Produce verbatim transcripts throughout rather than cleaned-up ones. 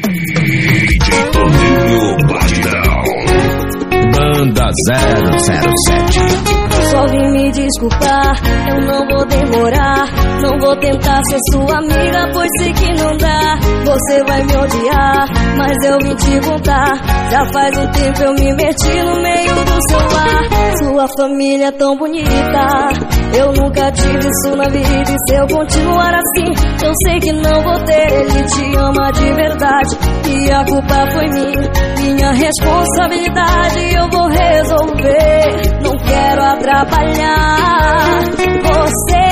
D J Toninho Batidão. Banda zero zero sete. Só vim me desculpar, eu não vou demorar. Não vou tentar ser sua amiga, pois sei que não dá. Você vai me odiar, mas eu vim te contar. Já faz um tempo eu me meti no meio do seu lar. Sua família é tão bonita, eu nunca tive isso na vida. E se eu continuar assim, eu sei que não vou ter. Ele te ama de verdade e a culpa foi minha, minha responsabilidade. Eu vou resolver, não quero atrapalhar você.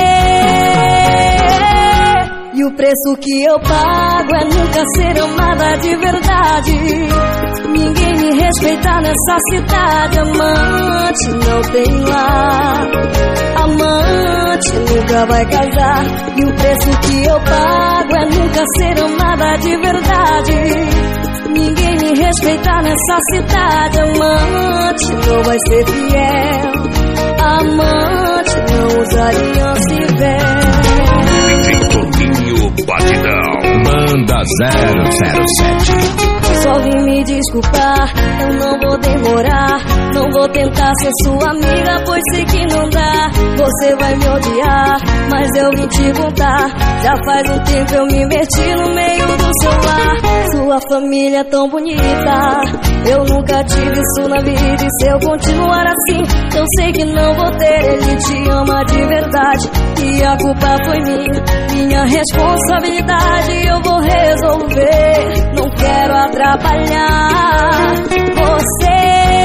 E o preço que eu pago é nunca ser amada de verdade. Ninguém me respeita nessa cidade. Amante não tem lá, amante nunca vai casar. E o preço que eu pago é nunca ser amada de verdade. Ninguém me respeita nessa cidade. Amante não vai ser fiel, amante não usa aliança e véu. D J Toninho Batidão. Banda zero zero sete. Só vim me desculpar, eu não vou demorar. Não vou tentar ser sua amiga, pois sei que não dá. Você vai me odiar, mas eu vim te contar. Já faz um tempo eu me meti no meio do seu lar. Sua família é tão bonita, eu nunca tive isso na vida. E se eu continuar assim, eu sei que não vou ter. Ele te ama de verdade e a culpa foi minha, minha responsabilidade. Eu vou resolver, não quero atrapalhar você.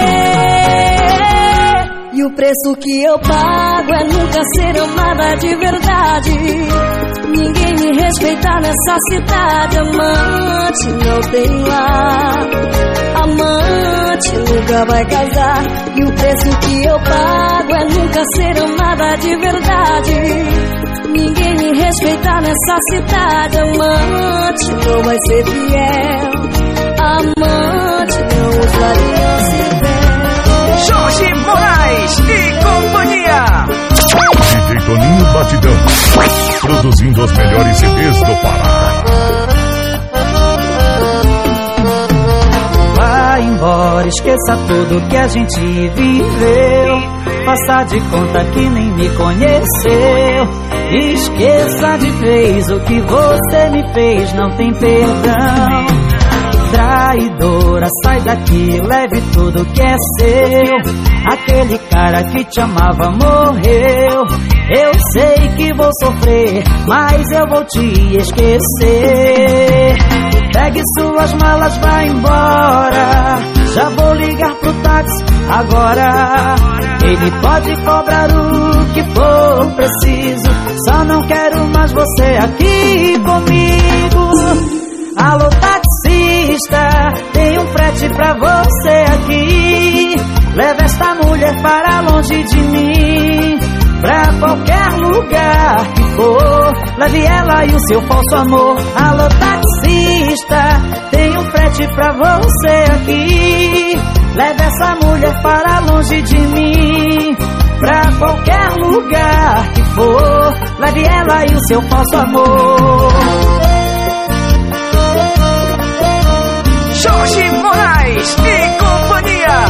E o preço que eu pago é nunca ser amada de verdade. Ninguém me respeita nessa cidade. Amante não tem lá, amante nunca vai casar. E o preço que eu pago é nunca ser amada de verdade. Ninguém me respeita nessa cidade. Amante não vai ser fiel, amante não usa aliança e véu. Jorge Moraes e companhia. D J Toninho Batidão, produzindo os melhores C Ds do Pará. Vai embora, esqueça tudo que a gente viveu. Faça de conta que nem me conheceu. Esqueça de vez o que você me fez, não tem perdão. Traidora, sai daqui, leve tudo que é seu. Aquele cara que te amava morreu. Eu sei que vou sofrer, mas eu vou te esquecer. Pegue suas malas, vai embora. Já vou ligar pro táxi agora. Ele pode cobrar o que for preciso. Só não quero mais você aqui comigo. Alô taxista, tem um frete pra você aqui. Leva esta mulher para longe de mim. Pra qualquer lugar que for, leve ela e o seu falso amor. Alô taxista, tem um frete pra você aqui. Leve essa mulher para longe de mim. Pra qualquer lugar que for, leve ela e o seu falso amor. Jorge Moraes e companhia.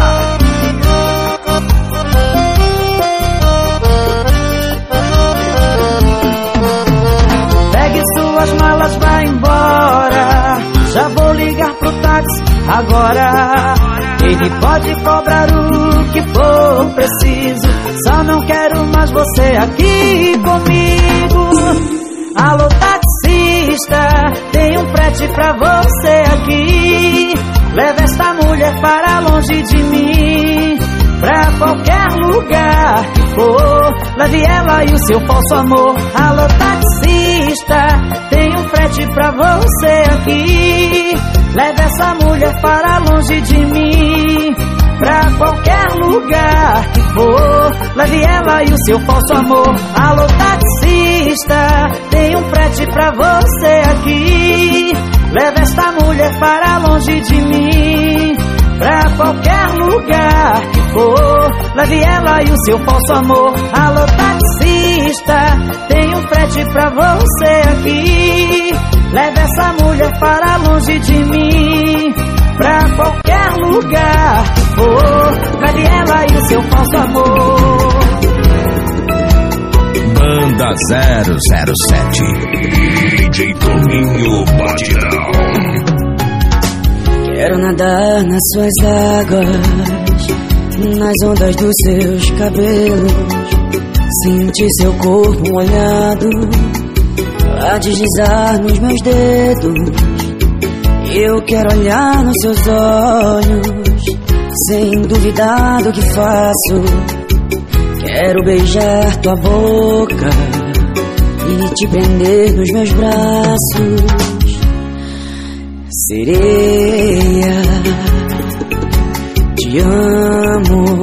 Pegue suas malas, vai embora. Já vou ligar pro táxi agora. Ele pode cobrar o que for preciso. Só não quero mais você aqui comigo. Alô taxista, tem um frete pra você aqui. Leva esta mulher para longe de mim. Pra qualquer lugar que for, leve ela e o seu falso amor. Alô taxista, tem um frete pra você aqui. Leve essa mulher para longe de mim. Pra qualquer lugar que for, leve ela e o seu falso amor. Alô taxista, tem um frete pra você aqui. Leve esta mulher para longe de mim. Pra qualquer lugar que for, leve ela e o seu falso amor. Alô taxista, tem um frete pra você aqui. Leve essa mulher para longe de mim. qualquer lugar. Oh, leve ela e o seu falso amor. Banda zero zero sete D J Toninho Batidão. Quero nadar nas suas águas, nas ondas dos seus cabelos, sentir seu corpo molhado a deslizar nos meus dedos. Eu quero olhar nos seus olhos sem duvidar do que faço. Quero beijar tua boca e te prender nos meus braços. Sereia, te amo,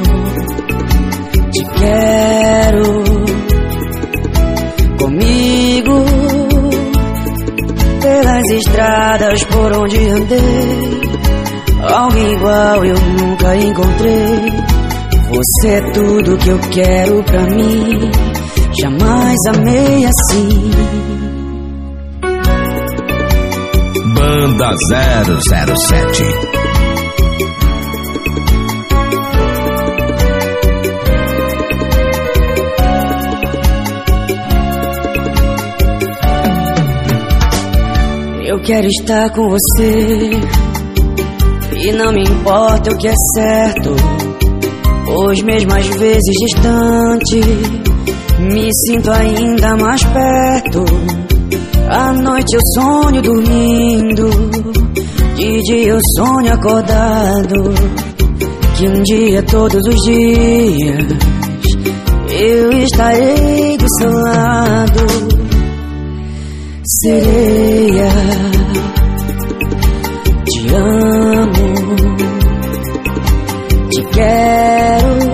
te quero comigo pelas estradas por onde andei. Alguém igual eu nunca encontrei. Você é tudo que eu quero pra mim. Jamais amei assim. Banda zero zero sete. Eu quero estar com você e não me importa o que é certo, pois mesmo às vezes distante me sinto ainda mais perto. À noite eu sonho dormindo, de dia eu sonho acordado, que um dia, todos os dias, eu estarei do seu lado. Sereia, te amo, te quero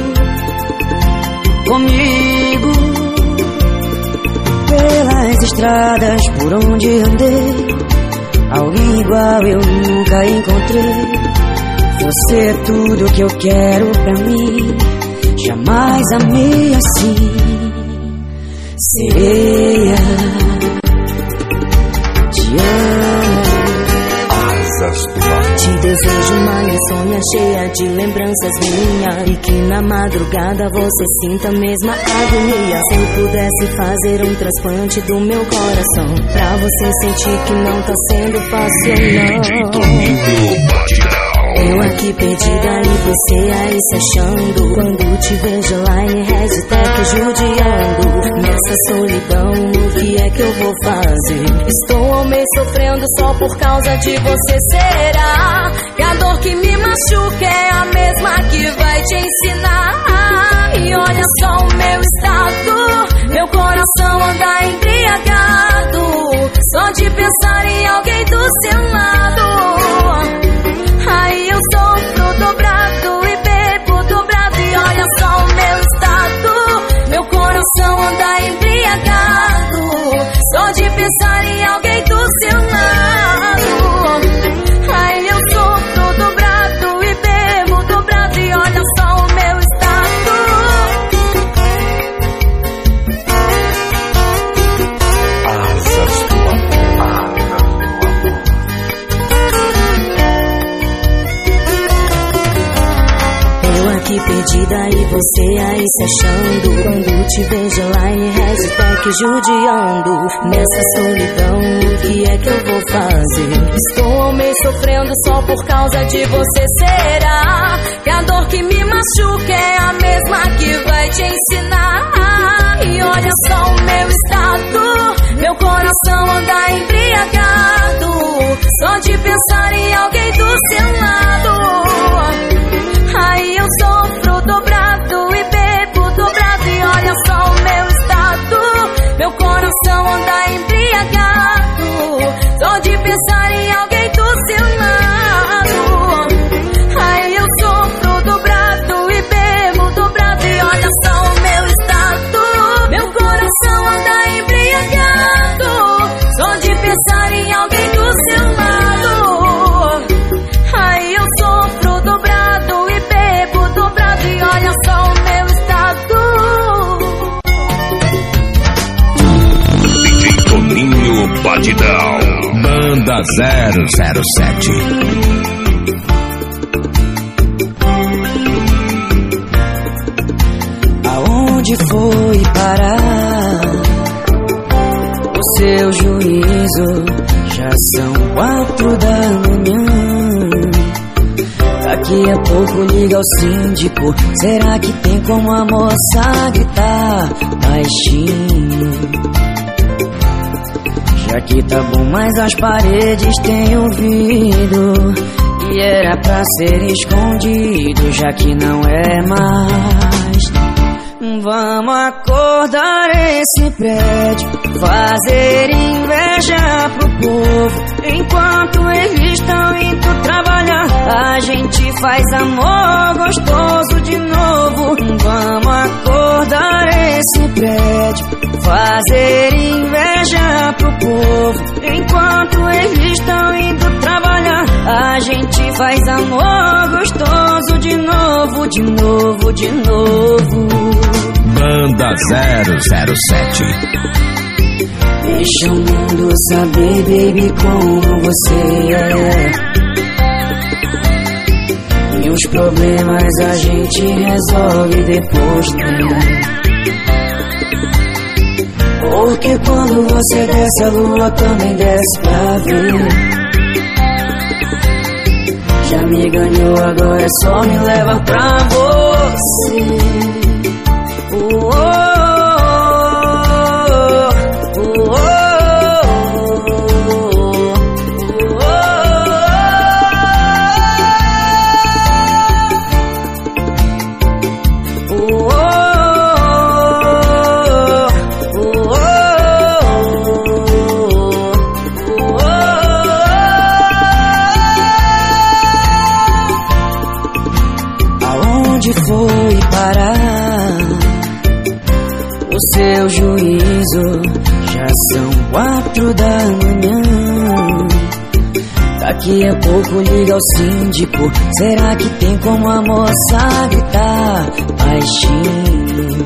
comigo pelas estradas por onde andei. Alguém igual eu nunca encontrei. Você é tudo que eu quero pra mim. Jamais amei assim. Sereia, te amo. Te desejo uma insônia cheia de lembranças minha, e que na madrugada você sinta a mesma agonia. Se eu pudesse fazer um transplante do meu coração, pra você sentir que não tá sendo fácil não. Eu aqui perdida e você aí se achando. Quando te vejo online, hashtag judiando. Nessa solidão, o que é que eu vou fazer? Estou ao meio sofrendo só por causa de você. Será que a dor que me machuca é a mesma que vai te ensinar? E olha só o meu estado, meu coração anda embriagado, só de pensar em alguém do seu lado. Aí eu sofro dobrado e bebo dobrado. E olha só o meu estado, meu coração anda embriagado, só de pensar em alguém do seu lado. Aí eu sofro dobrado e bebo dobrado. E olha só o meu estado. Asas do amor. Aqui perdida e você aí se achando. Quando te vejo online, hashtag judiando. Nessa solidão, o que é que eu vou fazer? Estou ao meio sofrendo só por causa de você. Será que a dor que me machuca é a mesma que vai te ensinar? E olha só o meu estado, meu coração anda embriagado, só de pensar em alguém do seu lado. Aí eu sofro dobrado e bebo dobrado. E olha só o meu estado, meu coração anda embriagado, só de pensar em alguém do seu lado. Aí eu sofro dobrado e bebo dobrado. E olha só o meu estado, meu coração anda embriagado, só de pensar em alguém do seu lado. Aí eu sofro dobrado e bebo dobrado. E olha só o meu estado. D J Toninho Batidão. Banda zero zero sete. Aonde foi parar o seu juízo? Já são quatro da manhã. Daqui a pouco liga ao síndico. Será que tem como a moça gritar baixinho? Já que tá bom, mas as paredes têm ouvido. E era pra ser escondido, já que não é mais. Vamos acordar esse prédio, fazer inveja pro povo. Enquanto eles estão indo trabalhar, a gente faz amor gostoso de novo. Vamos acordar esse prédio, fazer inveja pro povo. Enquanto eles estão indo trabalhar, a gente faz amor gostoso de novo, de novo, de novo. Banda zero zero sete. Deixa o mundo saber, baby, como você é. E os problemas a gente resolve depois, né? Porque quando você desce, a lua também desce pra ver. Já me ganhou, agora é só me leva pra você. Oh, oh. Foi parar o seu juízo? Já são quatro da manhã. Daqui a pouco liga ao síndico. Será que tem como a moça gritar baixinho?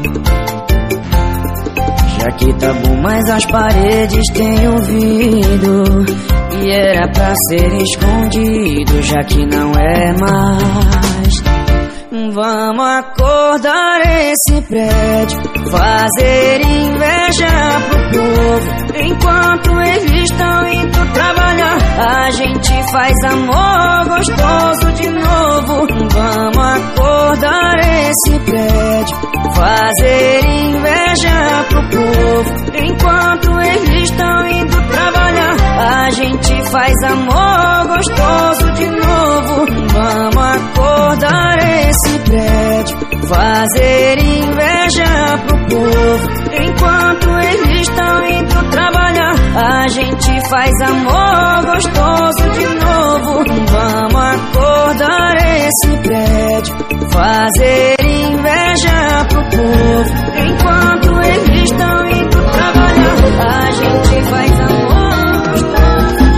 Já que tá bom, mas as paredes têm ouvido. E era pra ser escondido, já que não é mais. Vamos acordar esse prédio, fazer inveja pro povo. Enquanto eles estão indo trabalhar, a gente faz amor gostoso de novo. Vamos acordar esse prédio, fazer inveja pro povo. Enquanto eles estão indo trabalhar, a gente faz amor gostoso de novo. Vamos acordar esse prédio, fazer inveja pro povo. Enquanto eles estão indo trabalhar, a gente faz amor gostoso de novo. Vamos acordar esse prédio, fazer inveja pro povo. Enquanto eles estão indo trabalhar, a gente faz amor gostoso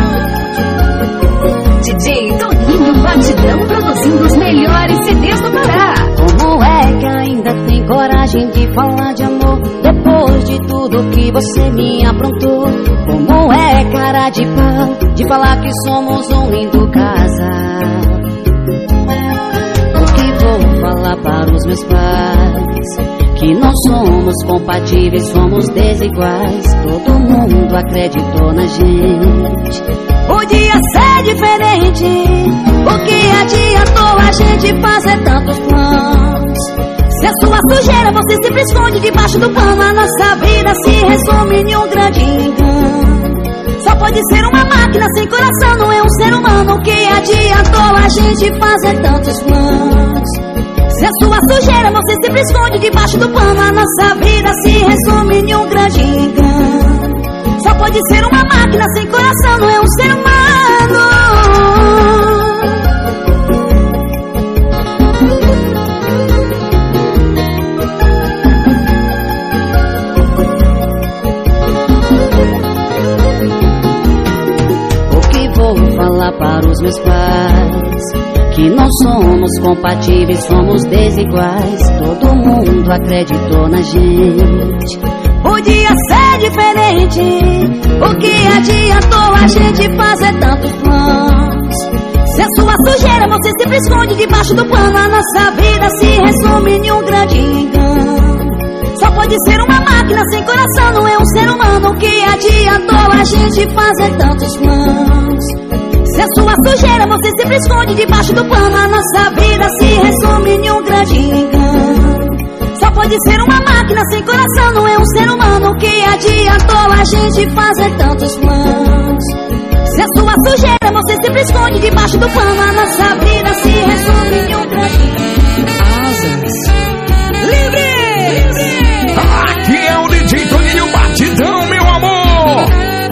de novo. D J Toninho Batidão, produzindo os melhores C Ds do Pará. Como é que ainda tem coragem de falar de amor depois de tudo que você me aprontou? Como é cara de pau de falar que somos um lindo casal? O que vou falar para os meus pais? Que não somos compatíveis, somos desiguais. Todo mundo acreditou na gente. Podia ser diferente. O que adiantou a gente fazer tantos planos? Se a sua sujeira você sempre esconde debaixo do pano, a nossa vida se resume em um grande engano. Só pode ser uma máquina sem coração, não é um ser humano. O que adiantou a gente fazer tantos planos? Se a sua sujeira você sempre esconde debaixo do pano, a nossa vida se resume em um grande engano. Só pode ser uma máquina sem coração, não é um ser humano. O que vou falar para os meus pais? Que não somos compatíveis, somos desiguais. Todo mundo acreditou na gente. Podia ser diferente. O que adiantou a gente fazer tantos planos? Se a sua sujeira você sempre esconde debaixo do pano, a nossa vida se resume em um grande engano. Só pode ser uma máquina sem coração, não é um ser humano. Que adiantou a gente fazer tantos planos? Se a sua sujeira você sempre esconde debaixo do pano. A nossa vida se resume em um grande engano. Só pode ser uma máquina sem coração, não é um ser humano. Que adiantou a gente fazer tantos planos? Se a sua sujeira você sempre esconde debaixo do pano. A nossa vida se resume em um grande Asas. livre. Aqui é o D J Toninho Batidão, meu amor.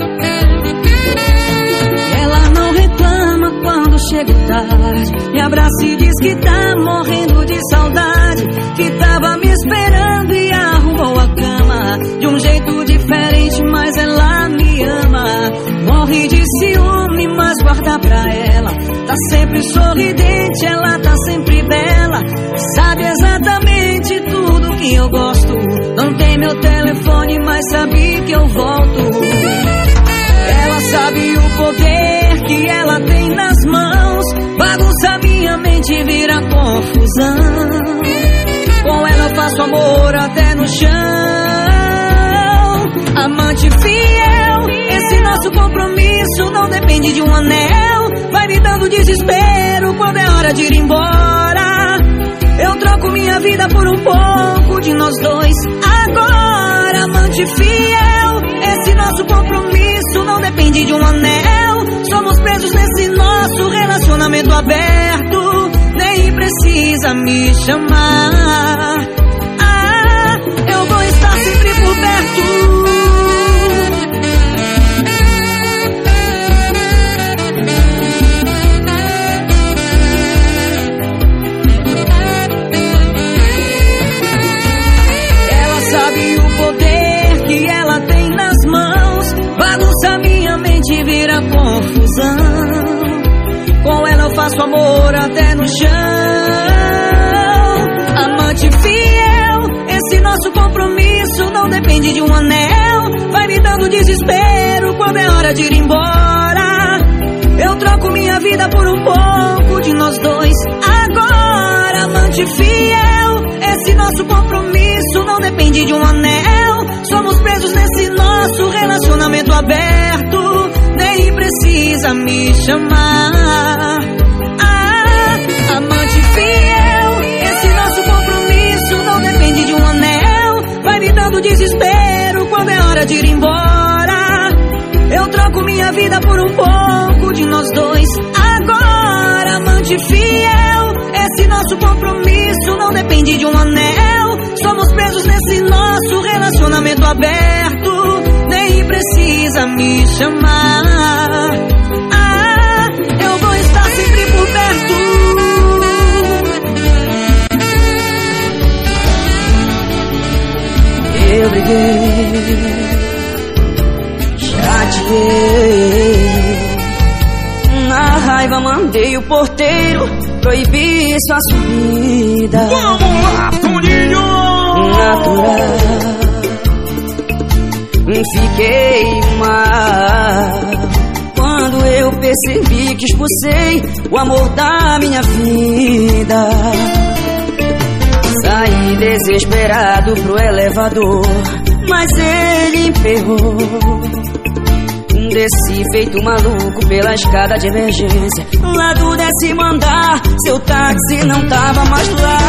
Ela não reclama quando chego tarde, me abraça e diz que tá morrendo de saudade, que tava me esperando e arrumou a cama de um jeito diferente, mas ela me ama. Morre de ciúme, mas guarda pra ela. Tá sempre sorridente, ela tá sempre bela. Sabe exatamente tudo que eu gosto. Não tem meu telefone, mas sabe que eu volto. Ela sabe o poder que ela tem nas mãos. Bagunça minha mente, vira confusão. Com ela eu faço amor até no chão. Amante fiel, esse nosso compromisso não depende de um anel. Vai me dando desespero quando é hora de ir embora. Eu troco minha vida por um pouco de nós dois agora. Amante fiel, esse nosso compromisso não depende de um anel. Somos presos nesse nosso relacionamento aberto. Nem precisa me chamar. Ah, eu vou estar sempre por perto. Vira confusão. Com ela eu faço amor até no chão. Amante fiel, esse nosso compromisso não depende de um anel. Vai me dando desespero quando é hora de ir embora. Eu troco minha vida por um pouco de nós dois agora. Amante fiel, esse nosso compromisso não depende de um anel. Somos presos nesse nosso relacionamento aberto. Nem precisa me chamar. Ah, amante fiel, esse nosso compromisso não depende de um anel. Vai me dando desespero quando é hora de ir embora. Eu troco minha vida por um pouco de nós dois agora. Amante fiel, esse nosso compromisso não depende de um anel. Somos presos nesse nosso relacionamento aberto. Nem precisa me chamar. Ah, eu vou estar sempre por perto. Eu briguei, chateei. Na raiva mandei o porteiro proibir sua subida. Vamos lá, Toninho! Natural. Fiquei mal quando eu percebi que expulsei o amor da minha vida. Saí desesperado pro elevador, mas ele emperrou. Desci feito maluco pela escada de emergência. Lá do décimo andar, seu táxi não tava mais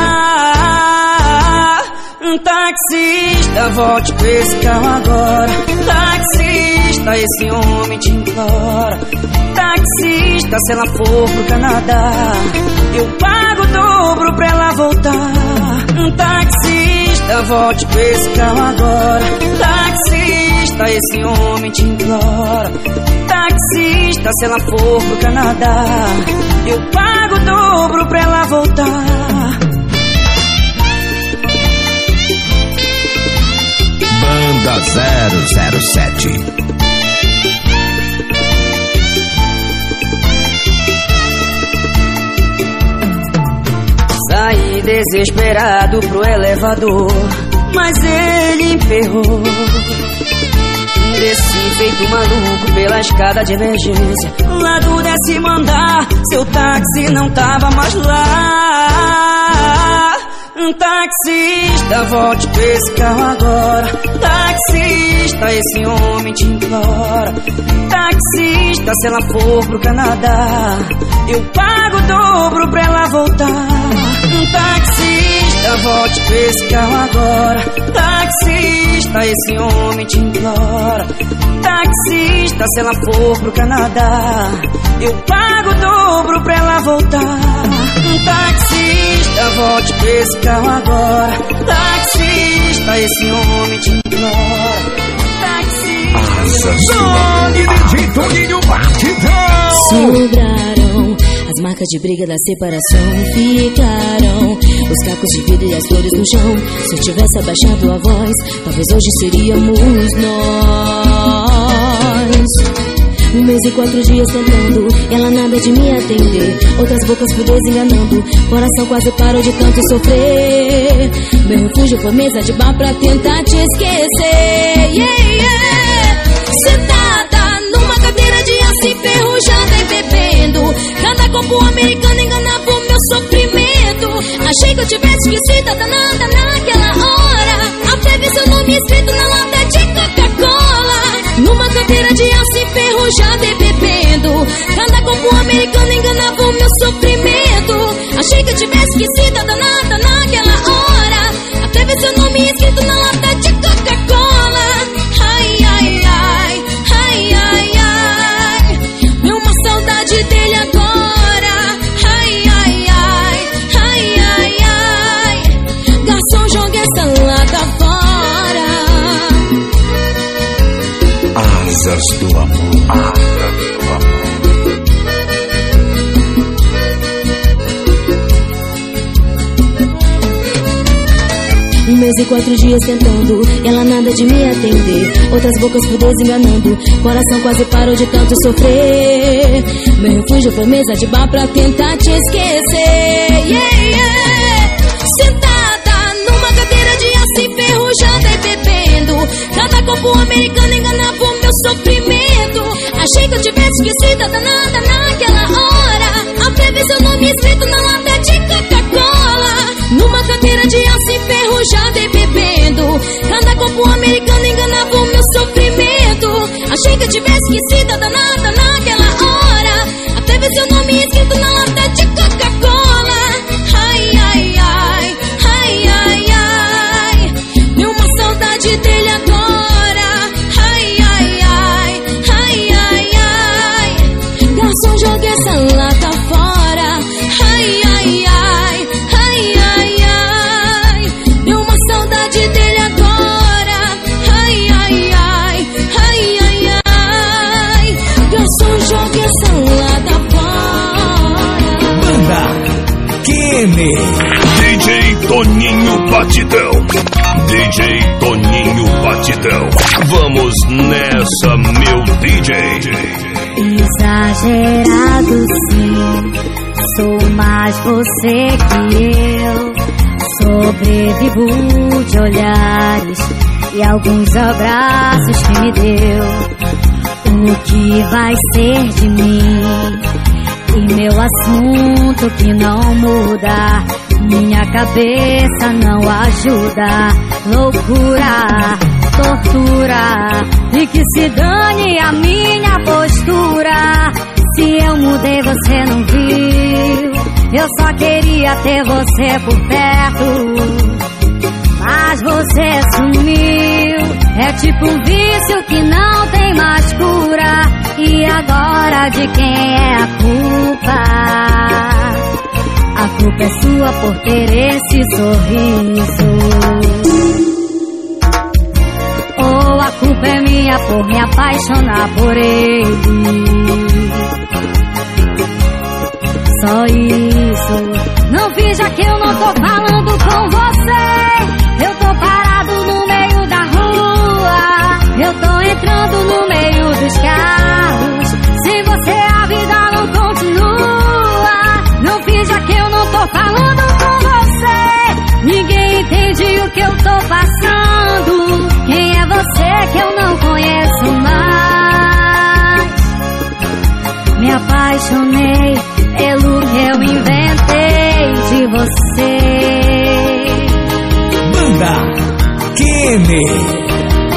lá. Taxista, volte com esse carro agora. Taxista, esse homem te implora. Taxista, se ela for pro Canadá, eu pago o dobro pra ela voltar. Taxista, volte com esse carro agora. Taxista, esse homem te implora. Taxista, se ela for pro Canadá, eu pago o dobro pra ela voltar. Banda zero zero sete. Saí desesperado pro elevador, mas ele emperrou. Desci feito maluco pela escada de emergência. Lá do décimo andar, seu táxi não tava mais lá. Taxista, volte pra esse carro agora. Taxista, esse homem te implora. Taxista, se ela for pro Canadá, eu pago o dobro pra ela voltar. Taxista, volte pra esse carro agora. Taxista, esse homem te implora. Taxista, se ela for pro Canadá, eu pago o dobro pra ela voltar. Taxista, volte pra esse carro agora. Taxista, esse homem te implora. Taxista, Nome D J Toninho Batidão. Sobraram as marcas de briga da separação. Ficaram os cacos de vidro e as flores no chão. Se eu tivesse abaixado a voz, talvez hoje seríamos nós. Um mês e quatro dias tentando, ela nada de me atender. Outras bocas por desenganando, coração quase parou de tanto sofrer. Meu refúgio foi mesa de bar pra tentar te esquecer. Yeah, yeah. Sentada numa cadeira de aço enferrujada e bebendo. Cada copo americano enganava o meu sofrimento. Achei que eu tivesse esquecida danada naquela hora. Até vi seu nome escrito na lata de Coca-Cola. Numa cadeira de aço enferrujada e bebendo. Cada copo americano enganava o meu sofrimento. Achei que eu tivesse esquecida danada naquela hora. Até ver seu nome escrito na lata de Coca-Cola. Ai, ai, ai, ai, ai, ai. Deu uma saudade dele agora. Ai, ai, ai, ai, ai, ai. Garçom, joga essa lata fora. Asas do amor. Asas do amor. Um mês e quatro dias tentando, ela nada de me atender. Outras bocas por desenganando, coração quase parou de tanto sofrer. Meu refúgio foi mesa de bar pra tentar te esquecer. Yeah, yeah. Sentada numa cadeira de aço enferrujada e bebendo. Cada copo americano enganava o meu sofrimento. Achei que eu tivesse esquecida danada naquela hora. Até vi seu nome escrito na lata de Coca-Cola. Numa cadeira de aço enferrujada e bebendo. Cada copo americano enganava o meu sofrimento. Achei que eu tivesse esquecida danada naquela hora. Até ver seu nome escrito na lata de Coca-Cola. Ai, ai, ai, ai, ai, ai. Deu uma saudade dele agora. Ai, ai, ai, ai, ai, ai. Garçom, joga essa lata fora. Ai, ai, ai, ai, ai, ai. Deu uma saudade dele agora. Ai, ai, ai, ai, ai, ai. Garçom, joga essa lata fora. Banda Kene. D J Toninho Batidão. D J Toninho Batidão. Vamos nessa, meu D J. Exagerado sim, sou mais você que eu. Sobrevivo de olhares e alguns abraços que me deu. O que vai ser de mim? E meu assunto que não muda, minha cabeça não ajuda. Loucura, tortura, e que se dane a minha postura. Se eu mudei você não viu, eu só queria ter você por perto, mas você sumiu. É tipo um vício que não tem mais cura. E agora de quem é a culpa? A culpa é sua por ter esse sorriso, ou a culpa é minha por me apaixonar por ele. Só isso. Não finja que eu não tô falando com você. Eu tô parado no meio da rua, eu tô entrando no meio dos carros. Sem você a vida não continua. Não finja que eu não tô falando com você. Ninguém entende o que eu tô passando. Quem é você que eu não conheço mais? Me apaixonei pelo que eu inventei de você. N.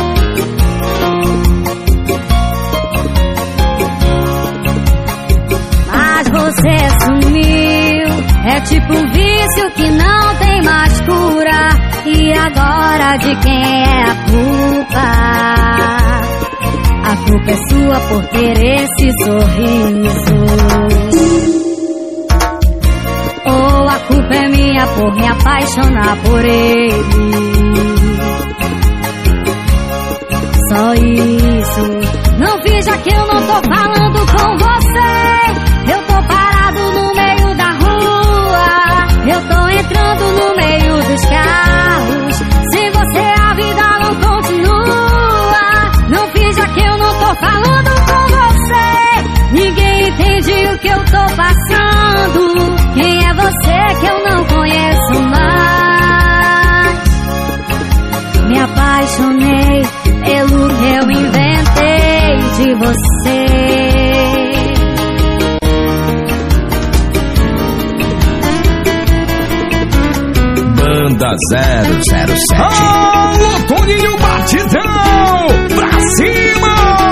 Mas você sumiu, é tipo um vício que não tem mais cura. E agora de quem é a culpa? A culpa é sua por ter esse sorriso. Ou a culpa é minha por me apaixonar por ele. Só isso. Não finja que eu não tô falando com você. Eu tô parado no meio da rua. Eu tô entrando no meio dos carros. Sem você a vida não continua. Não finja que eu não tô falando com você. Ninguém entende o que eu tô passando. Quem é você que eu não conheço mais? Me apaixonei pelo que eu inventei de você. Banda zero zero sete. Alô, Toninho Batidão! Pra cima!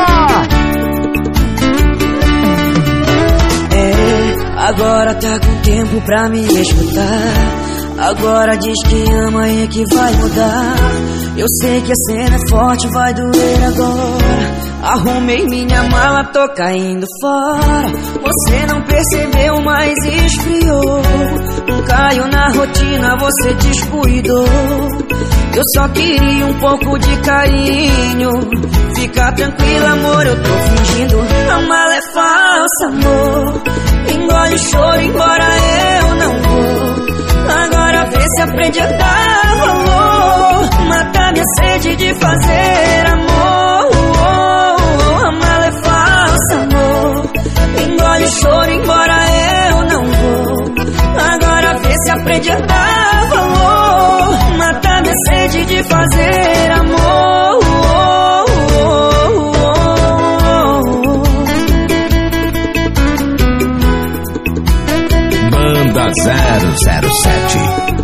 É, agora tá com tempo pra me escutar. Agora diz que ama e que vai mudar. Eu sei que a cena é forte, vai doer agora. Arrumei minha mala, tô caindo fora. Você não percebeu, mas esfriou. Caiu na rotina, você descuidou. Eu só queria um pouco de carinho. Fica tranquila, amor, eu tô fingindo. A mala é falsa, amor. Engole o choro, embora eu não vou. Agora vê se aprende a dar valor. Mata minha sede de fazer amor. A mala é falsa, amor. Engole o choro, embora eu não vou. Agora vê se aprende a dar valor. Mata minha sede de fazer amor. Banda zero zero sete.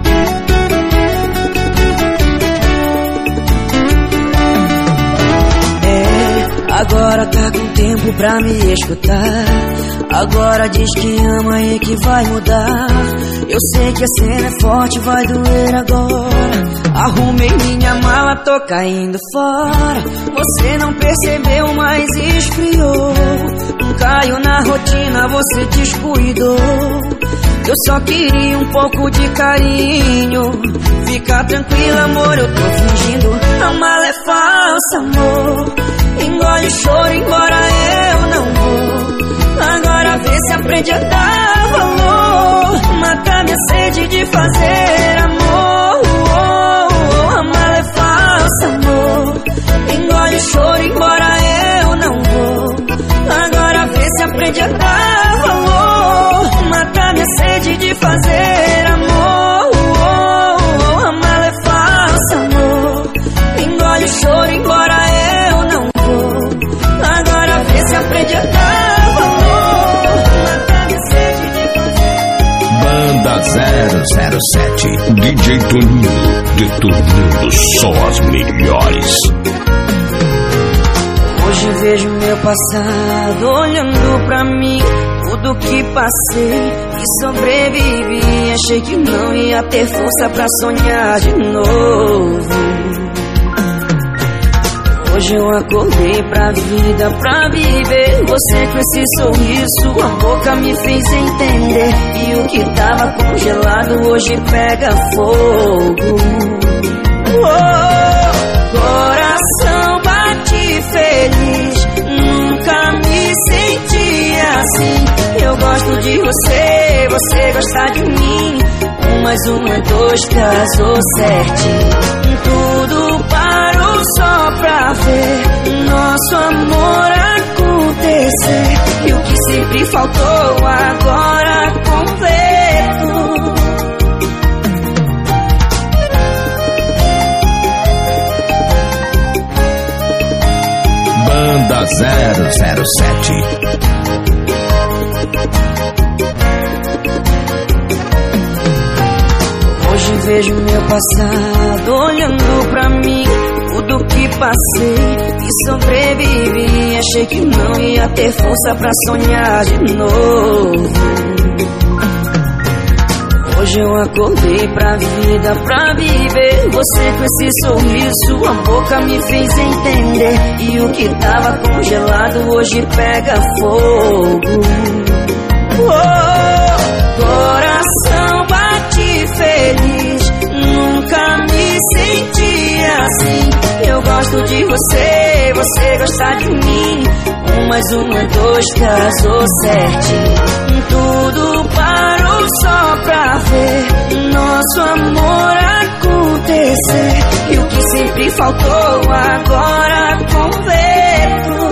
É, agora tá com tempo pra me escutar. Agora diz que ama e que vai mudar. Eu sei que a cena é forte, vai doer agora. Arrumei minha mala, tô caindo fora. Você não percebeu, mas esfriou. Caiu na rotina, você descuidou. Eu só queria um pouco de carinho. Fica tranquila, amor, eu tô fingindo. A mala é falsa, amor. Engole o choro, embora eu não vou. Agora vê se aprende a dar valor. Mata minha sede de fazer amor. A mala é falsa, amor. Engole o choro, embora eu não vou. Agora vê se aprende a dar valor. Mata minha sede de fazer amor. A mala é falsa, amor. Engole o choro, embora eu não vou. Agora vê se aprende a dar valor. Mata minha sede de fazer. Banda zero zero sete. D J Toninho, detonando só as melhores. Hoje vejo meu passado olhando pra mim. Tudo que passei e sobrevivi. Achei que não ia ter força pra sonhar de novo. Hoje eu acordei pra vida, pra viver. Você com esse sorriso, a boca me fez entender. E o que tava congelado hoje pega fogo. Oh, coração bate feliz. Nunca me senti assim. Eu gosto de você, você gosta de mim. Um mais um é dois, casou certinho. Tudo parou só pra ver nosso amor acontecer. E o que sempre faltou agora completo. Banda zero zero sete. Hoje vejo meu passado olhando pra mim. passei e sobrevivi. Achei que não ia ter força pra sonhar de novo. Hoje eu acordei pra vida, pra viver. Você com esse sorriso, sua boca me fez entender. E o que tava congelado hoje pega fogo. Oh, coração bate feliz, nunca me senti assim. Eu gosto de você, você gosta de mim. Um mais um é dois, casou certinho. Tudo parou só pra ver nosso amor acontecer. E o que sempre faltou agora completo.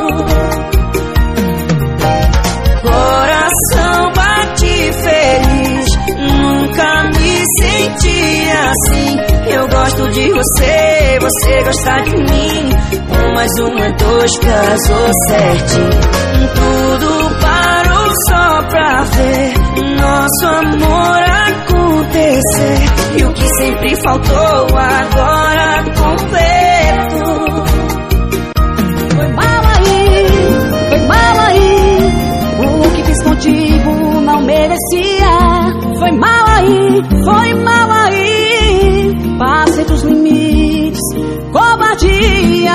Coração bate feliz, nunca me senti assim. Eu gosto de você, você gosta de mim. Um mais um é dois, casou certinho. Tudo parou só pra ver nosso amor acontecer. E o que sempre faltou agora completo. Foi mal aí, foi mal aí. O que fiz contigo não merecia. Foi mal aí, foi mal aí. Passei dos limites, covardia.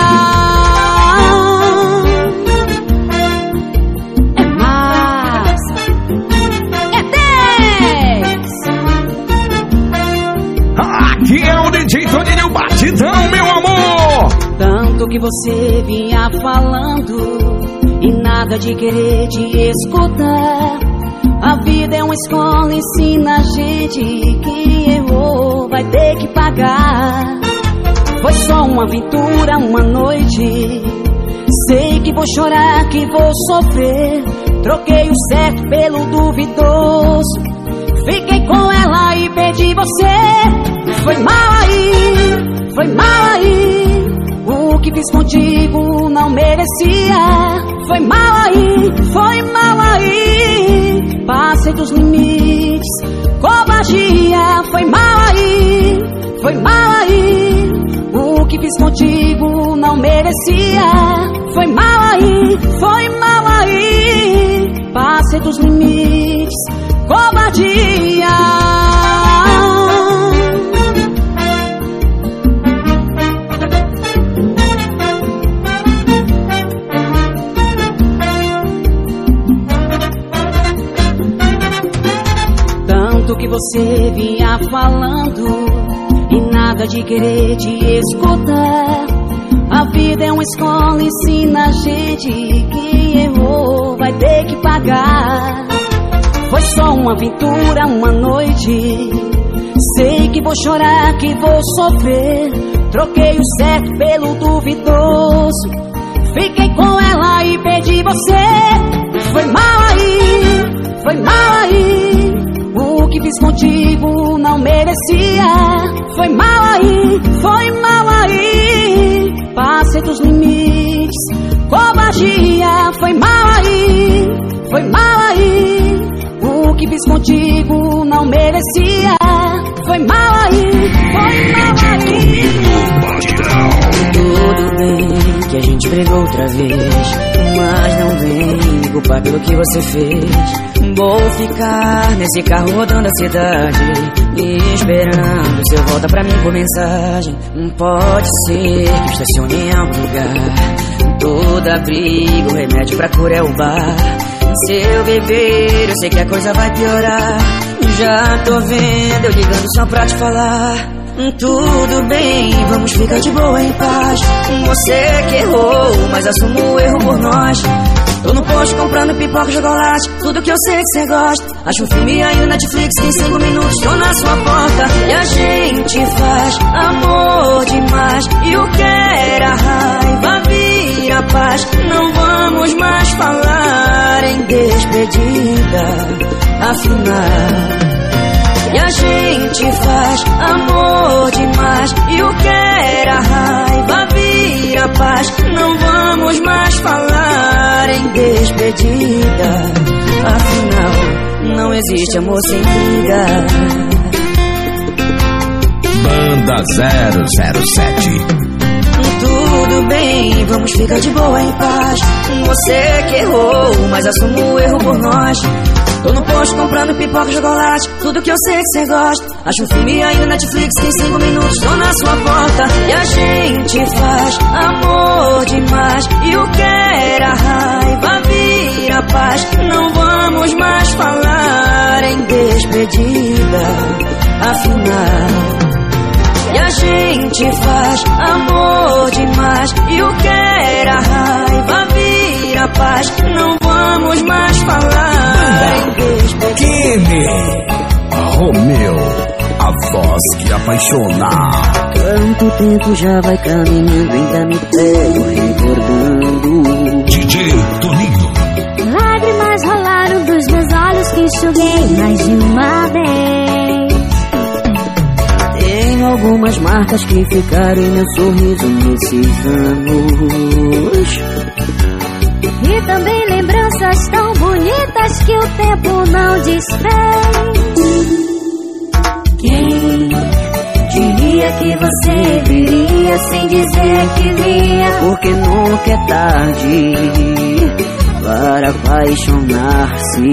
É mais, é dez. Aqui é o D J Toninho Batidão, meu amor. Tanto que você vinha falando e nada de querer te escutar. A vida é uma escola, ensina a gente. Quem errou vai ter que pagar. Foi só uma aventura, uma noite. Sei que vou chorar, que vou sofrer. Troquei o certo pelo duvidoso. Fiquei com ela e perdi você. Foi mal aí, foi mal aí. O que fiz contigo não merecia. Foi mal aí, foi mal aí. Passei dos limites, covardia. Foi mal aí, foi mal aí. O que fiz contigo não merecia. Foi mal aí, foi mal aí. Passei dos limites, covardia. Tanto que você vinha falando e nada de querer te escutar. A vida é uma escola, ensina a gente. Quem errou vai ter que pagar. Foi só uma aventura, uma noite. Sei que vou chorar, que vou sofrer. Troquei o certo pelo duvidoso. Fiquei com ela e perdi você. Foi mal aí, foi mal aí. O que fiz contigo não merecia. Foi mal aí, foi mal aí. Passei dos limites, covardia. Foi mal aí, foi mal aí. O que fiz contigo não merecia. Foi mal aí, foi mal aí. Tudo bem que a gente brigou outra vez, mas não vem me culpar pelo que você fez. Vou ficar nesse carro rodando a cidade, esperando seu volta pra mim por mensagem. Pode ser que estacione em algum lugar. Todo abrigo, remédio pra cura é o bar. Se eu beber, eu sei que a coisa vai piorar. Já tô vendo eu ligando só pra te falar. Tudo bem, vamos ficar de boa em paz. Você que errou, mas assumo o erro por nós. Tô no posto comprando pipoca e chocolate, tudo que eu sei que cê gosta. Acho um filme aí no Netflix que em cinco minutos tô na sua porta. E a gente faz amor demais, e o que era raiva vira paz. Não vamos mais falar em despedida, afinal. E a gente faz amor demais, e o que era raiva vira paz. Não vamos mais falar em despedida, afinal não existe amor sem briga. Banda zero zero sete. Tudo tudo bem, vamos ficar de boa em paz. Você que errou, mas assumo o erro por nós. Tô no posto comprando pipoca e chocolate, tudo que eu sei que cê gosta. Acho um filme aí no Netflix que em cinco minutos tô na sua porta. E a gente faz amor demais, e o que era raiva vira paz. Não vamos mais falar em despedida, afinal. E a gente faz amor demais, e o que era raiva vira paz. Não vamos mais falar em despedida. Kimi, Romeu, a voz que apaixona. Tanto tempo já vai caminhando, ainda me pego recordando. D J Toninho. Lágrimas rolaram dos meus olhos que enxuguei mais de uma vez. Tenho algumas marcas que ficaram em meu sorriso nesses anos. E também lembranças tão bonitas que o tempo não desfez. Quem diria que você viria sem dizer que vinha? Porque nunca é tarde para apaixonar-se.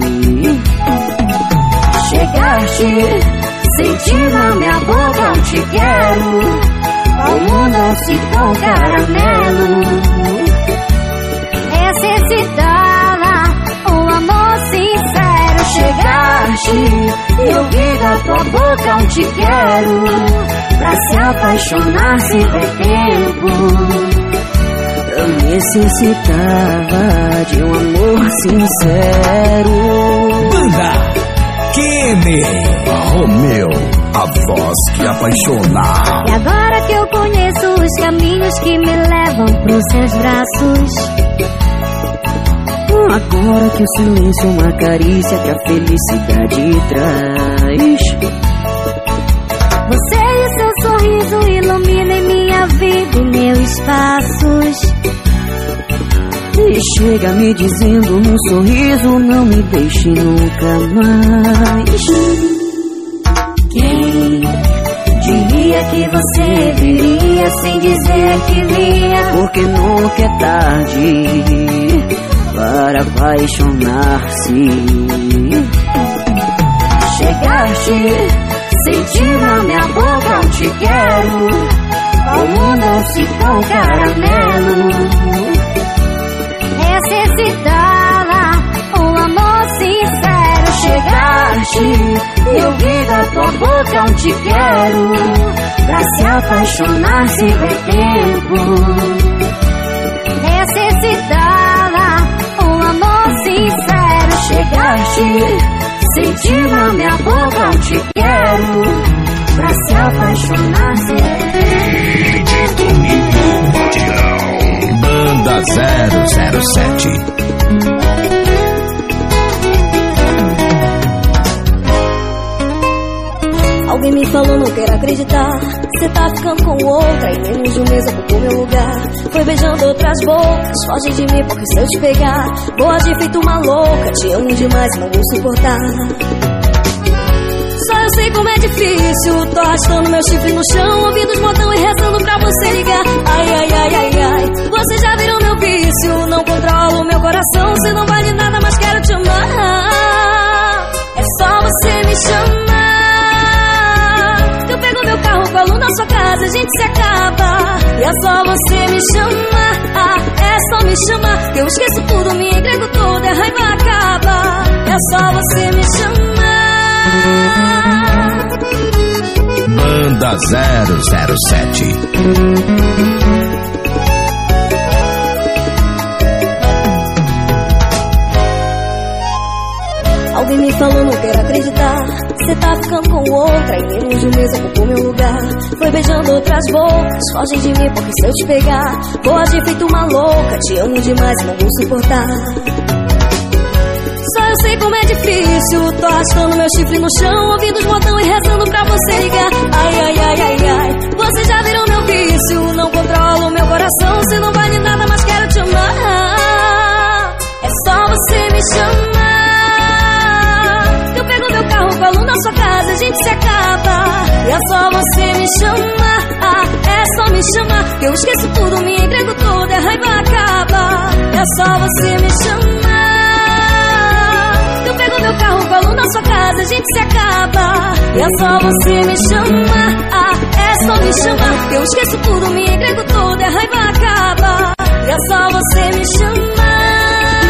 Chegaste, senti na minha boca um te quero. O mundo se com caramelo. Necessitava um amor sincero. Chegaste, eu vi da tua boca um te quero. Pra se apaixonar sem ter tempo. Eu necessitava de um amor sincero. Banda Kimi, Romeu, a voz que apaixona. E agora que eu conheço os caminhos que me levam pros seus braços. Agora que o silêncio é uma carícia que a felicidade traz. Você e seu sorriso iluminam minha vida e meus passos. E chega me dizendo num sorriso, não me deixe nunca mais. Quem diria que você viria sem dizer que vinha? Porque nunca é tarde para apaixonar-se. Chegaste, senti na minha boca um te quero. O mundo se com caramelo. Necessitava um amor sincero. Chegaste, eu vi da tua boca um te quero. Pra se apaixonar sem ter tempo. Necessitava um amor sincero. Chegaste, senti na minha boca um te quero. Pra se apaixonar sem ter tempo. Banda zero zero sete. Alguém me falou, não quero acreditar. Cê tá ficando com outra e menos de um mês ocupou meu lugar. Foi beijando outras bocas, foge de mim porque se eu te pegar vou agir feito uma louca. Te amo demais, não vou suportar. Só eu sei como é difícil. Tô arrastando meu chifre no chão, ouvindo os botão e rezando pra você ligar. Ai, ai, ai, ai, ai, você já virou meu vício. Não controlo meu coração, cê não vale nada, mas quero te amar. É só você me chamar. Eu pego meu carro, colo na sua casa, a gente se acaba. E é só você me chamar. É só me chamar, que eu esqueço tudo, me entrego tudo, a raiva acaba. É só você me chamar. Banda zero zero sete. Alguém me falou, não quero acreditar. Cê tá ficando com outra e menos de um mês ocupou meu lugar. Foi beijando outras bocas, foge de mim porque se eu te pegar vou agir feito uma louca. Te amo demais, não vou suportar. Só eu sei como é difícil. Tô arrastando meu chifre no chão, ouvindo os botão e rezando pra você ligar. Ai, ai, ai, ai, ai, você já virou meu vício. Não controlo meu coração, cê não vale nada, mas quero te amar. É só você me chamar. Eu pego meu carro, colo na sua casa, a gente se acaba. E é só você me chamar. É só me chamar, que eu esqueço tudo, me entrego toda, a raiva acaba. É só você me chamar, eu pego meu carro, colo na sua casa, a gente se acaba. É só você me chamar, ah, é só me chamar, que eu esqueço tudo, me entrego toda, a raiva acaba. É só você me chamar.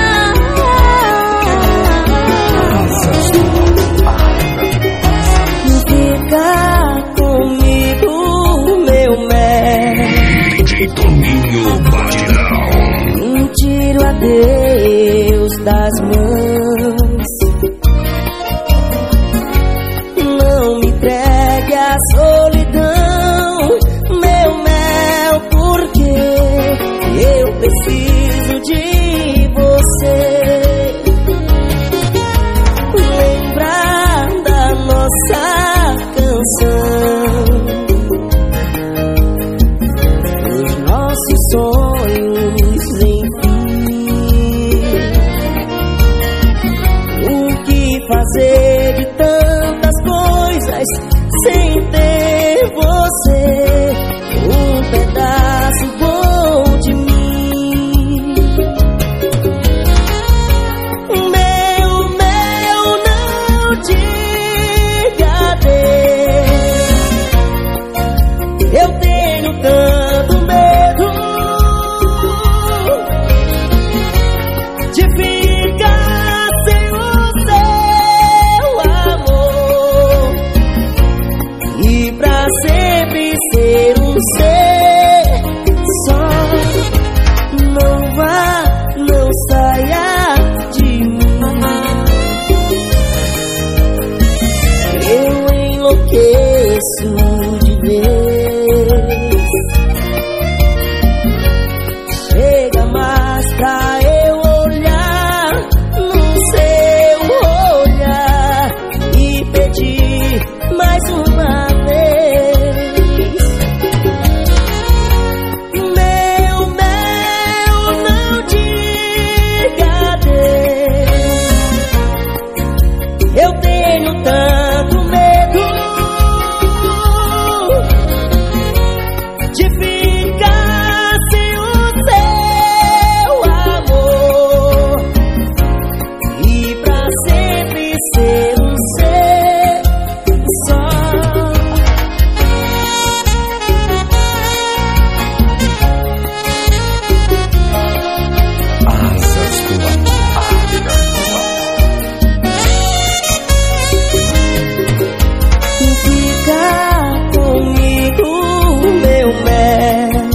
Fica comigo, meu mel. D J Toninho Batidão. Tiro a Deus das mãos. Não me entregue à solidão, meu mel, porque eu preciso de você. Lembrar da nossa canção, os nossos sonhos, enfim. O que fazer de tantas coisas sem ter você? Um pedaço bom de mim. Meu, meu, não diga adeus. Eu tenho tanto medo de ficar sem o seu amor e pra sempre ser um ser só. Não vá, não saia de mim. Eu enlouqueço de vez. Chega mais pra eu olhar no seu olhar e pedir mais uma vez. Meu mel, não diga adeus. Eu tenho tanto medo de ficar sem o seu amor e pra sempre ser um ser só. Asas do Fica comigo, meu mel.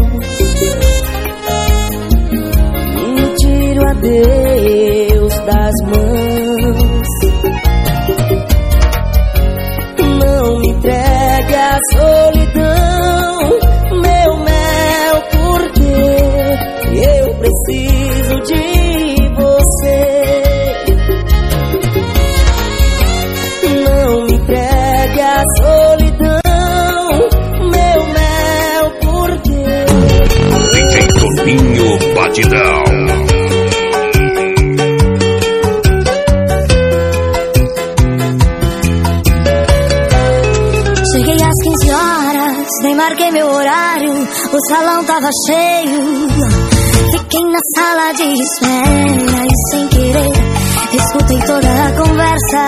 Me tiro a Deus das mãos. Não me entregue à solidão, meu mel, porque eu preciso de você. Não me entregue à solidão, meu mel, porque D J Toninho Batidão. cheguei às quinze horas, nem marquei meu horário, o salão tava cheio. Fiquei na sala de espera e sem querer escutei toda a conversa.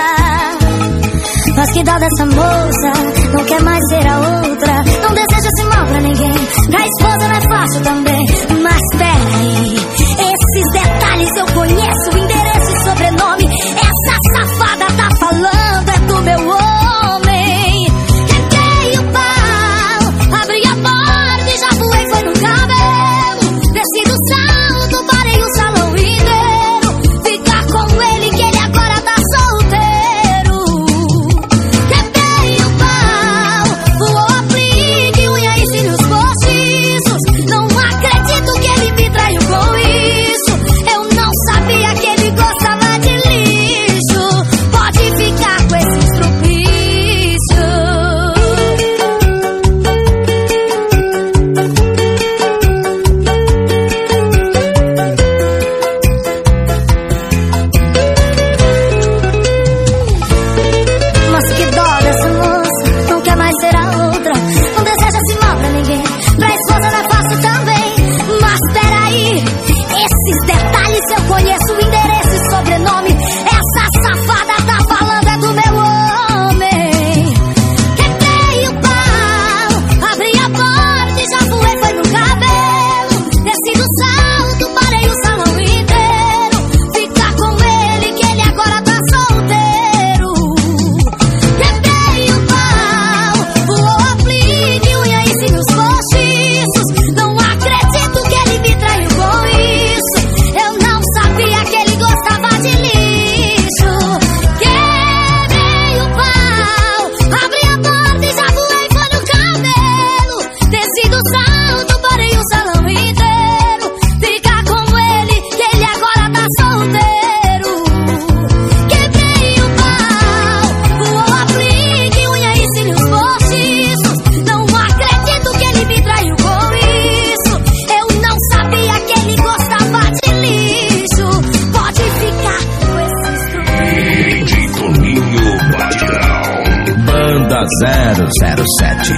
Mas que dó dessa moça, não quer mais ser a outra, não deseja esse mal pra ninguém. Pra esposa não é fácil também. Mas peraí, esses detalhes eu conheço, endereço e sobrenome. Essa safada tá falando é do meu homem. Quebrei o pau, abri a porta e já voei, foi no cabelo. Desci do salto, parei o salão inteiro. Ficar com ele que ele agora tá solteiro. Quebrei o pau, voou aplique, unha e cílios postiços. Não acredito. zero zero sete.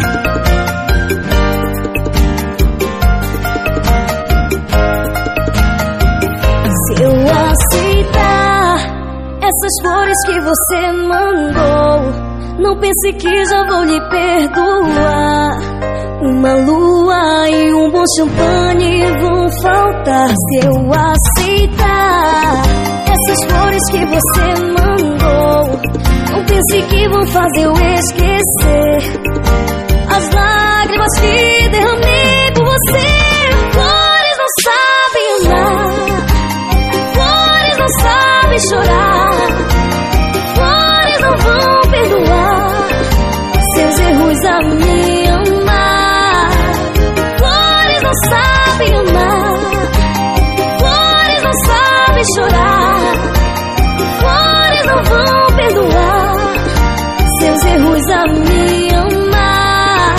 Se eu aceitar essas flores que você mandou, não pense que já vou lhe perdoar. Uma lua e um bom champanhe vão faltar. Se eu aceitar essas flores que você mandou, não pense que vão fazer eu esquecer as lágrimas que derramei por você. Flores não sabem amar, flores não sabem chorar, flores não vão perdoar seus erros a me amar. Flores não sabem amar, flores não sabem chorar, flores não vão perdoar seus erros a me amar.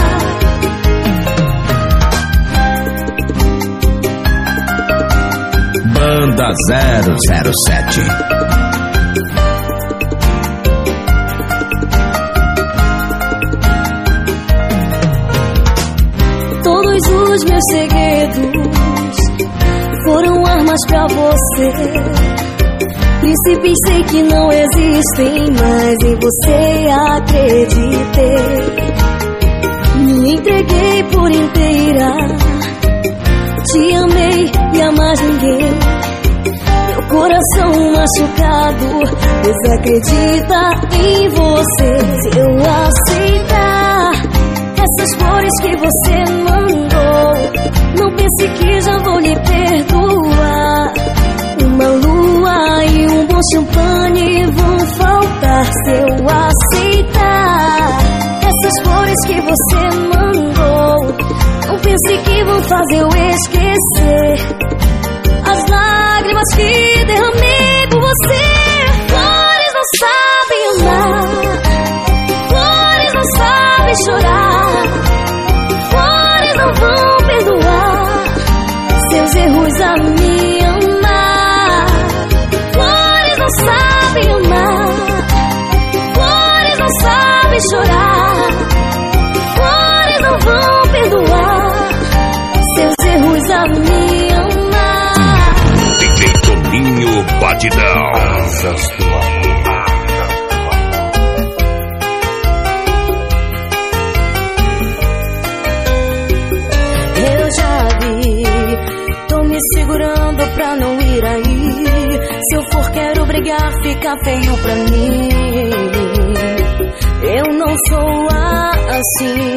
Banda zero zero sete. Todos os meus segredos foram armas pra você. Princípios sei que não existem, mas em você acreditei. Me entreguei por inteira, te amei e a mais ninguém. Meu coração machucado desacredita em você. Se eu aceitar essas flores que você mandou, não pense que já vou lhe perdoar. Uma lua e um bom champanhe vão faltar. Se eu aceitar essas flores que você mandou, não pense que vão fazer eu esquecer as lágrimas que derramei por você. Flores não sabem amar, flores não sabem chorar, flores não vão perdoar seus erros a me amar. Flores não sabem amar, flores não sabem chorar, flores não vão perdoar seus erros a me amar. D J Toninho Batidão. Asas do amor. Eu já vi, tô me segurando pra não ir aí. Se eu for quero brigar, fica feio pra mim. Eu não sou assim.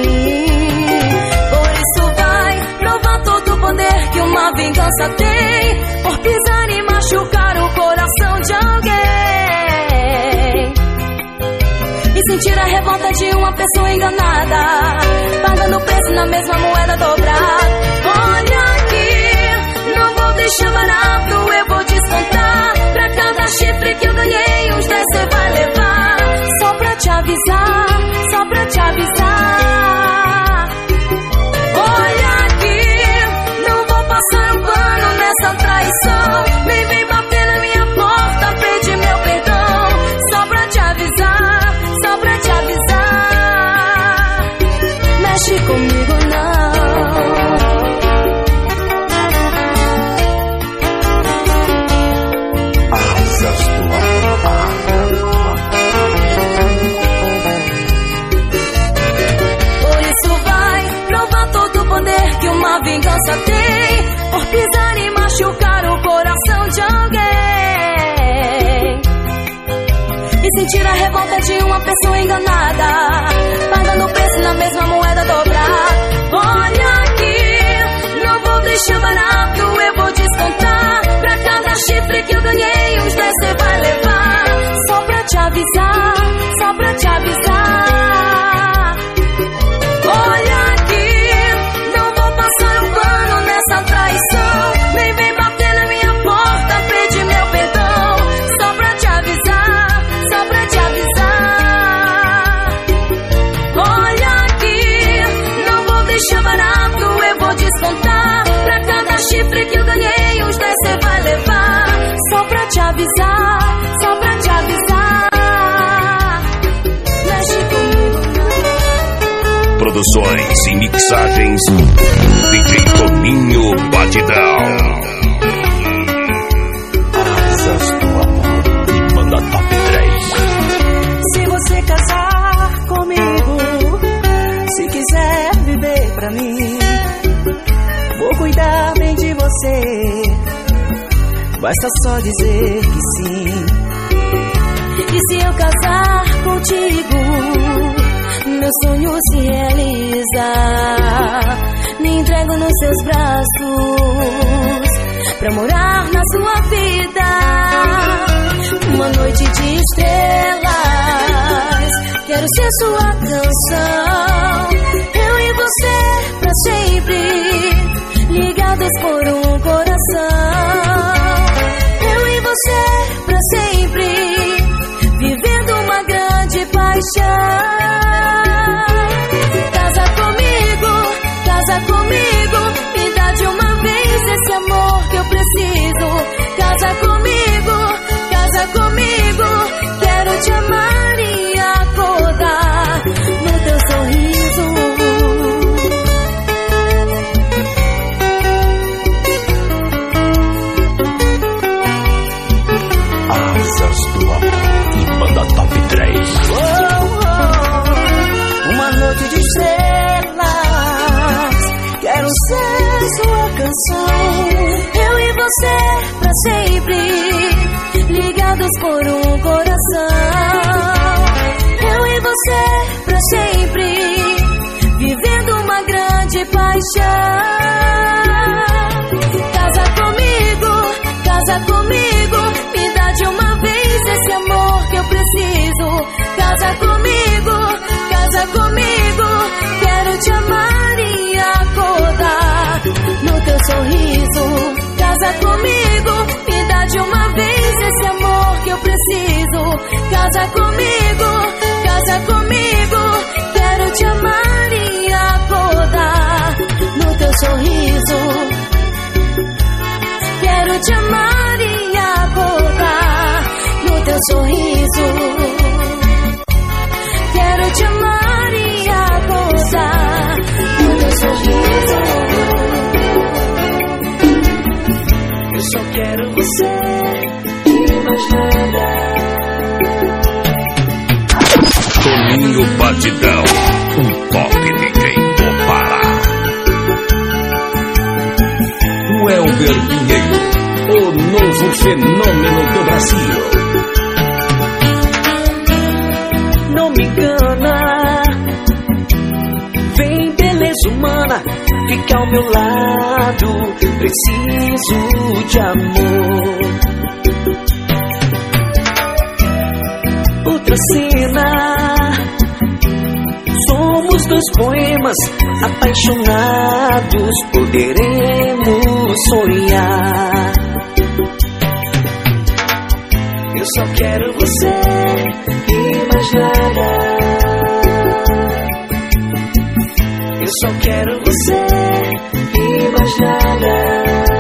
Por isso vai provar todo o poder que uma vingança tem, por pisar e machucar o coração de alguém. E sentir a revolta de uma pessoa enganada, pagando preço na mesma moeda dobrada. Olha aqui, não vou deixar barato, eu vou descontar. Pra cada chifre que eu ganhei, uns dez cê vai levar. Só pra te avisar, só pra te avisar. Olha aqui, não vou passar um pano nessa traição. Nem vem bater na minha porta, pedir meu perdão. Só pra te avisar, só pra te avisar. Mexe comigo não. Asas do amor. Por isso vai provar todo o poder que uma vingança tem, por pisar e machucar o coração de alguém. E sentir a revolta de uma pessoa enganada, pagando preço na mesma moeda dobrada. Olha aqui, não vou deixar barato, eu vou descontar. Pra cada chifre que eu ganhei, uns dez cê vai levar. Só pra te avisar, só pra te avisar. Olha aqui, não vou passar um pano nessa traição. Nem vem bater na minha porta, pedir meu perdão. Só pra te avisar, só pra te avisar. Olha aqui, não vou deixar barato, eu vou descontar. Pra cada chifre que eu ganhei, uns dez cê vai levar. Só pra te avisar, só pra te avisar. e mixagens, D J Toninho Batidão. Asas do amor e banda top três. Se você casar comigo, se quiser viver pra mim, vou cuidar bem de você, basta só dizer que sim. E se eu casar contigo, meu sonho se realiza. Me entrego nos seus braços pra morar na sua vida. Uma noite de estrelas, quero ser sua canção. Eu e você pra sempre, ligados por um coração. Eu e você pra sempre, vivendo uma grande paixão. Casa comigo, casa comigo, me dá de uma vez esse amor que eu preciso. Casa comigo, casa comigo, quero te amar e acordar no teu sorriso. Asas do amor e banda top três. Oh, oh, uma noite de estrelas, quero ser sua canção. Eu e você pra sempre, ligados por um coração. Eu e você pra sempre, vivendo uma grande paixão. Casa comigo, casa comigo, me dá de uma vez esse amor que eu preciso. Casa comigo, casa comigo, quero te amar e acordar no teu sorriso. Casa comigo, me dá de uma vez esse amor que eu preciso. Casa comigo, casa comigo, quero te amar e acordar no teu sorriso. Quero te amar e acordar no teu sorriso. Quero te amar e acordar no teu sorriso. Eu só quero você e mais nada. Toninho Batidão, um top D J do Pará. O Elber Pinheiro, o novo fenômeno do Brasil. Não me engana, vem beleza humana, fica ao meu lado, preciso de amor. Outra cena, somos dois poemas apaixonados, poderemos sonhar. Eu só quero você e mais nada. Eu só quero você e mais nada.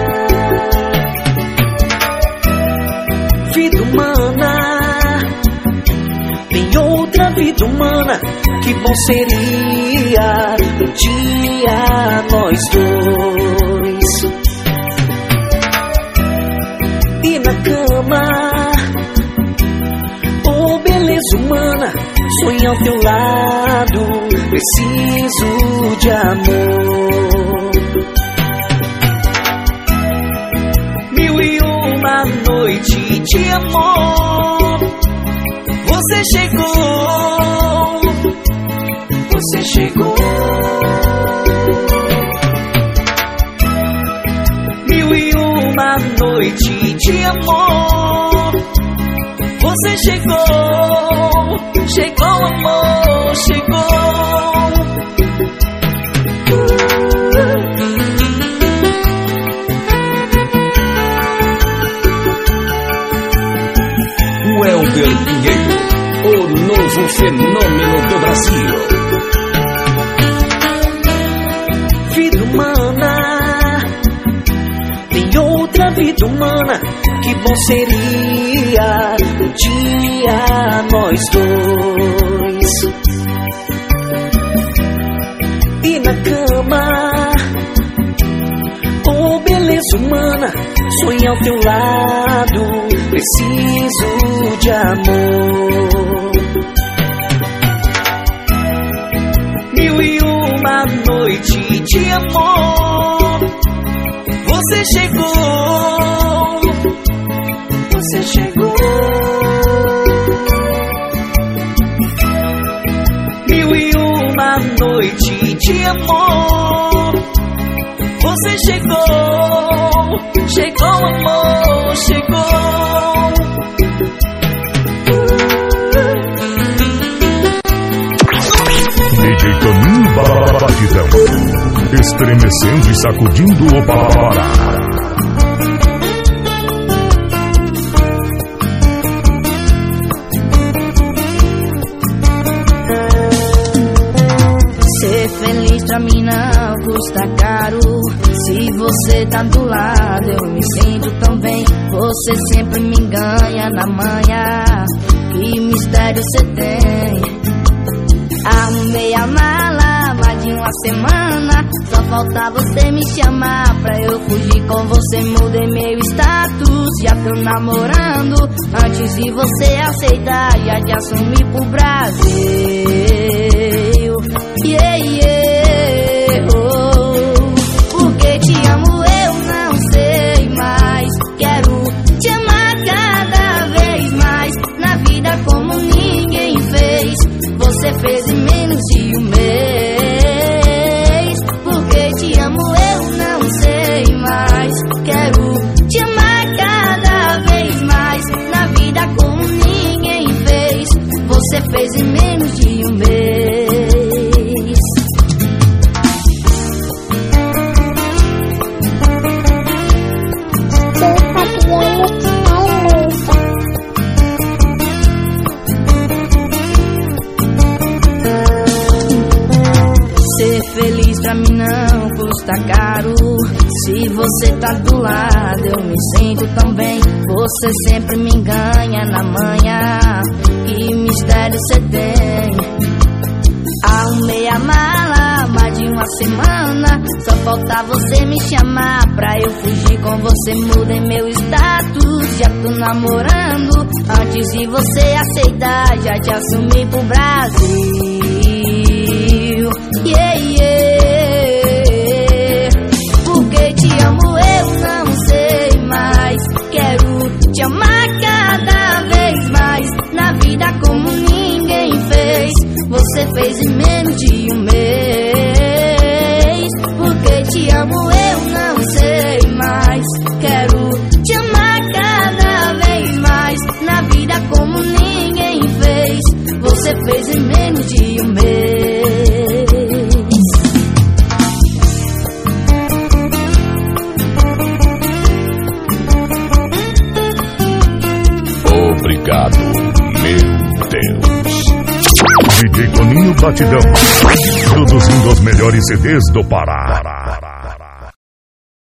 Vida humana, tem outra vida humana, que bom seria um dia nós dois. E na cama, oh beleza humana, sonho ao teu lado, preciso de amor. Mil e uma noite de amor, você chegou, você chegou. Mil e uma noite de amor, você chegou, chegou amor, chegou. O Elber Pinheiro, o novo fenômeno do Brasil. Vida humana, tem outra vida humana, que bom seria um dia nós dois. E na cama, desumana, sonho ao teu lado, preciso de amor. Mil e uma noite de amor, você chegou, você chegou. Mil e uma noite de amor, você chegou, chegou amor, chegou. D J Toninho Batidão, estremecendo e sacudindo o Pará. Ser feliz pra mim não custa caro. Se você tá do lado eu me sinto tão bem. Você sempre me ganha na manhã. Que mistério você tem. Arrumei a mala, mais de uma semana. Só falta você me chamar pra eu fugir com você. Mudei meu status, já tô namorando. Antes de você aceitar, já te assumi pro Brasil. Yeah, yeah, oh. Porque te amo eu não sei mais. Quero te amar cada vez mais. Na vida como ninguém fez. Você fez em menos de um mês. Porque te amo eu não sei mais. Quero te amar cada vez mais. Na vida como ninguém fez. Você fez em menos de um mês. Ser feliz pra mim não custa caro. Se você tá do lado eu me sinto tão bem. Você sempre me ganha na manhã. Que mistério você tem. Arrumei a mala, mais de uma semana. Só falta você me chamar pra eu fugir com você. Mudei meu status, já tô namorando. Antes de você aceitar, já te assumi pro Brasil. Yeah, yeah. Porque te amo eu não sei mais. Quero te amar cada vez mais. Na vida como ninguém fez. Você fez em menos de um mês. Porque te amo eu não sei mais. Quero te amar cada vez mais. Na vida como ninguém fez. Você fez em menos de um mês. Obrigado, meu Deus. D J Toninho Batidão, produzindo os melhores C Ds do Pará.